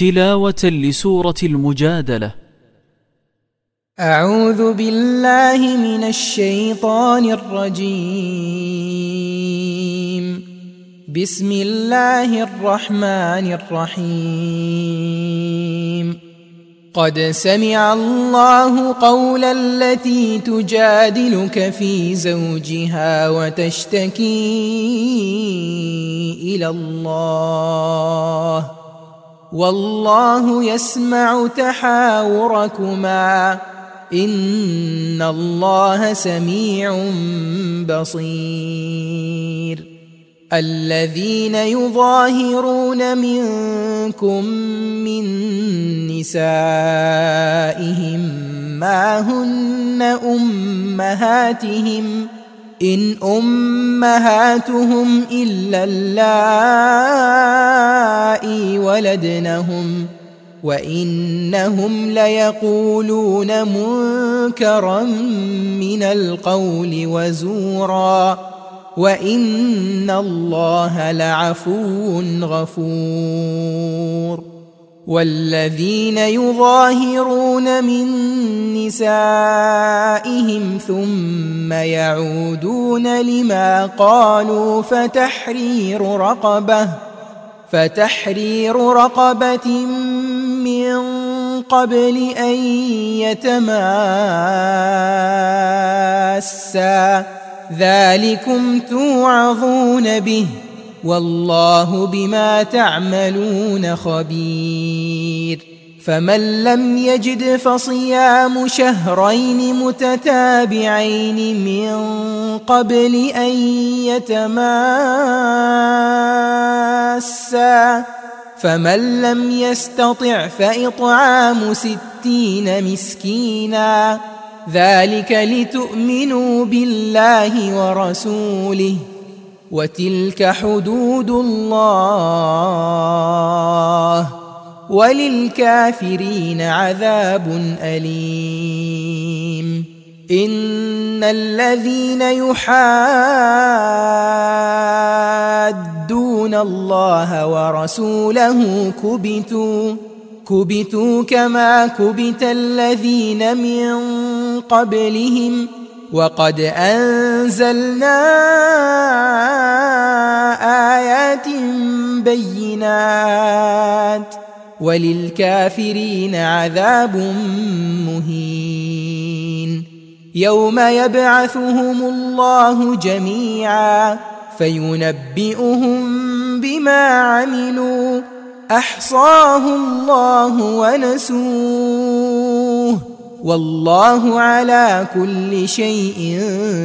تلاوة لسورة المجادلة. أعوذ بالله من الشيطان الرجيم. بسم الله الرحمن الرحيم. قد سمع الله قول التي تجادلك في زوجها وتشتكي إلى الله والله يسمع تحاوركما إن الله سميع بصير. الذين يظاهرون منكم من نسائهم ما هن أمهاتهم إن أمهاتهم إلا اللائي ولدنهم وإنهم ليقولون منكرا من القول وزورا وإن الله لعفو غفور. والذين يظاهرون من نسائهم ثم يعودون لما قالوا فتحرير رقبة من قبل أن يتماسا ذلكم توعظون به والله بما تعملون خبير. فمن لم يجد فصيام شهرين متتابعين من قبل أن يتماسا فمن لم يستطع فإطعام 60 مسكينا ذلك لتؤمنوا بالله ورسوله وتلك حدود الله وللكافرين عذاب أليم. إن الذين يحادون الله ورسوله كبتوا كما كبت الذين من قبلهم وقد أنزلنا آيات بينات وللكافرين عذاب مهين. يوم يبعثهم الله جميعا فينبئهم بما عملوا أحصاه الله ونسوه والله على كل شيء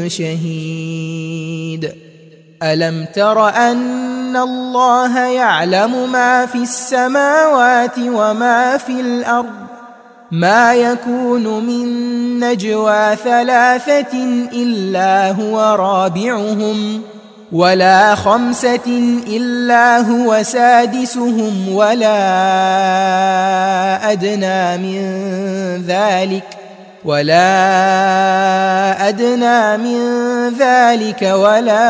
شهيد. ألم تر أن الله يعلم ما في السماوات وما في الأرض ما يكون من نجوى 3 إلا هو رابعهم ولا 5 إلا هو سادسهم ولا أدنى من ذلك ولا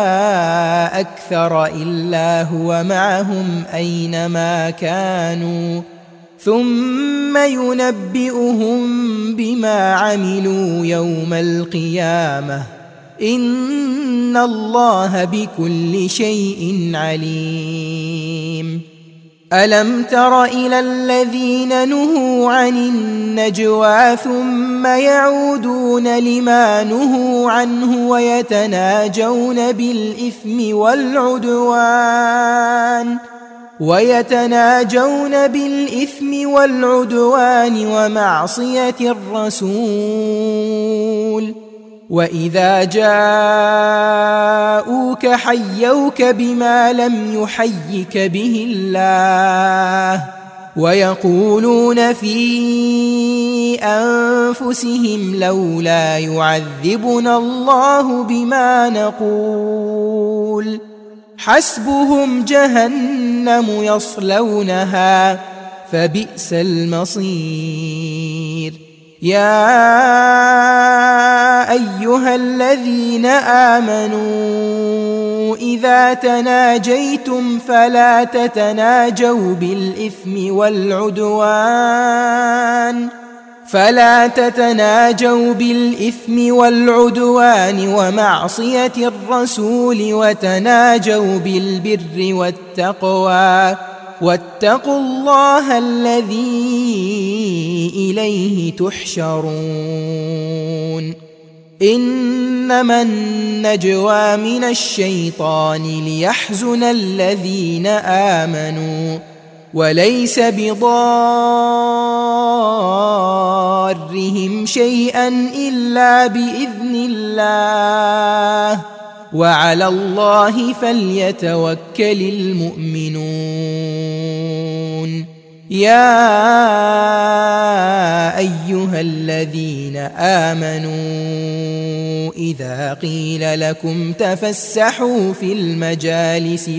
أكثر إلا هو معهم أينما كانوا ثم ينبئهم بما عملوا يوم القيامة إن الله بكل شيء عليم. ألم تر إلى الذين نهوا عن النجوى ثم يعودون لما نهوا عنه ويتناجون بالإثم والعدوان ومعصية الرسول وإذا جاءوك حيوك بما لم يحيك به الله ويقولون في أنفسهم لولا يعذبنا الله بما نقول حسبهم جهنم يصلونها فبئس المصير. يا أيها الذين آمنوا إذا تناجيتم فلا تتناجوا بالإثم والعدوان ومعصية الرسول، وتناجوا بالبر والتقوى، واتقوا الله الذي إليه تحشرون. إنما النجوى من الشيطان ليحزن الذين آمنوا وليس بضارهم شيئا إلا بإذن الله، وعلى الله فليتوكل المؤمنون. يا أيها الذين آمنوا إذا قيل لكم تفسحوا في المجالس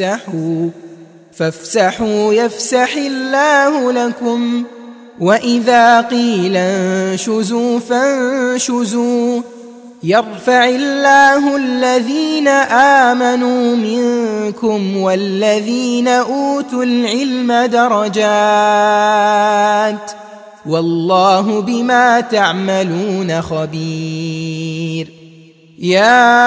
فافسحوا يفسح الله لكم، وإذا قيل انشزوا فانشزوا يرفع الله الذين آمنوا منكم والذين أوتوا العلم درجات، والله بما تعملون خبير. يا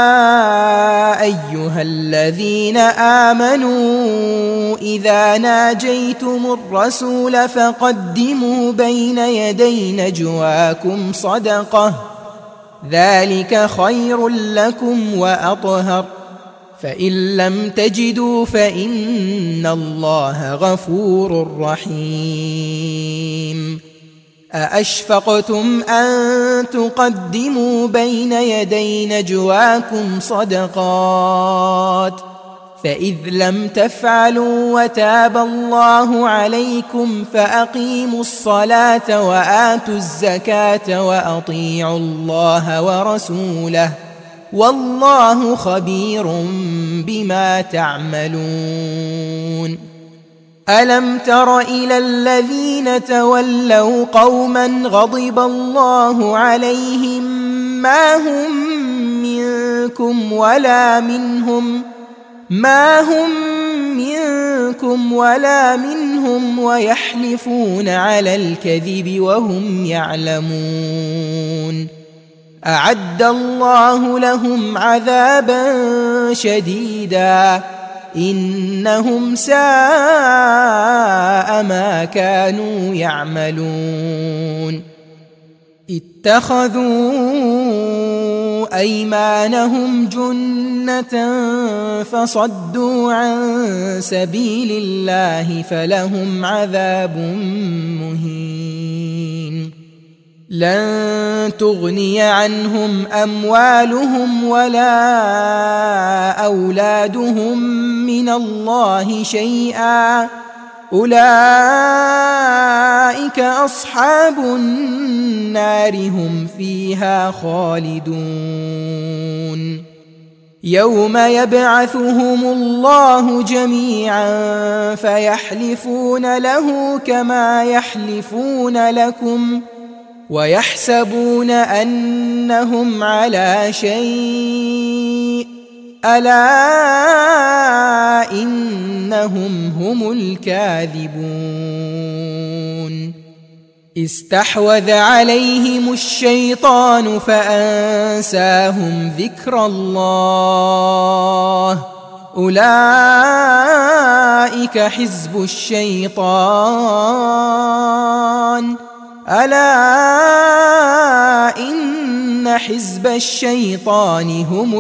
أيها الذين آمنوا إذا ناجيتم الرسول فقدموا بين يدي نجواكم صدقة، ذلك خير لكم وأطهر، فإن لم تجدوا فإن الله غفور رحيم. أأشفقتم أن تقدموا بين يدي نجواكم صدقات، فإذ لم تفعلوا وتاب الله عليكم فأقيموا الصلاة وآتوا الزكاة وأطيعوا الله ورسوله، والله خبير بما تعملون. ألم تر إلى الذين تولوا قوما غضب الله عليهم ما هم منكم ولا منهم ويحلفون على الكذب وهم يعلمون. أعد الله لهم عذابا شديدا إنهم ساء ما كانوا يعملون. اتخذوا أيمانهم جنة فصدوا عن سبيل الله فلهم عذاب مهين. لن تغني عنهم أموالهم ولا أولادهم من الله شيئا، أولئك أصحاب النار هم فيها خالدون. يوم يبعثهم الله جميعا فيحلفون له كما يحلفون لكم ويحسبون أنهم على شيء، ألا إنهم هم الكاذبون. استحوذ عليهم الشيطان فأنساهم ذكر الله، أولئك حزب الشيطان، ألا إن حزب الشيطان هم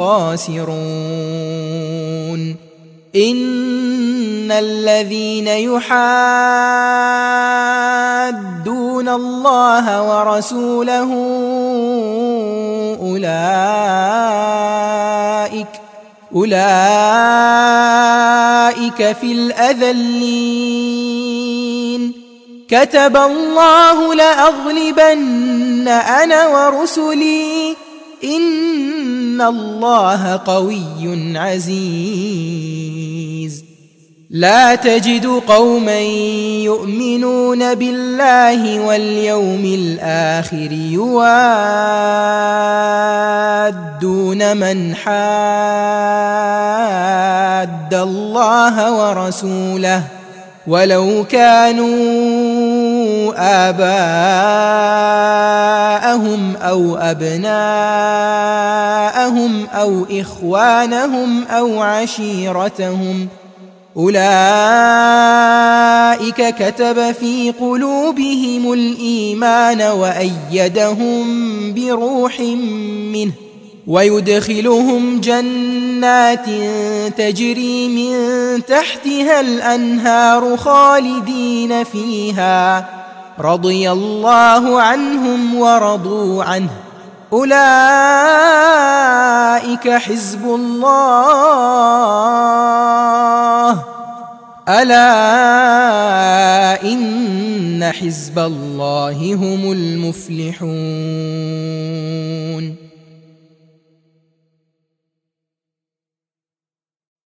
الخاسرون. إن الذين يحادون الله ورسوله أولئك في الأذلين. كتب الله لأغلبن أنا ورسلي إن الله قوي عزيز. لا تجد قوما يؤمنون بالله واليوم الآخر يوادون من حاد الله ورسوله ولو كانوا آباءهم أو أبناءهم أو إخوانهم أو عشيرتهم أولئك كتب في قلوبهم الإيمان وأيدهم بروح منه ويدخلهم جنات تجري من تحتها الأنهار خالدين فيها رضي الله عنهم ورضوا عنه أولئك حزب الله ألا إن حزب الله هم المفلحون.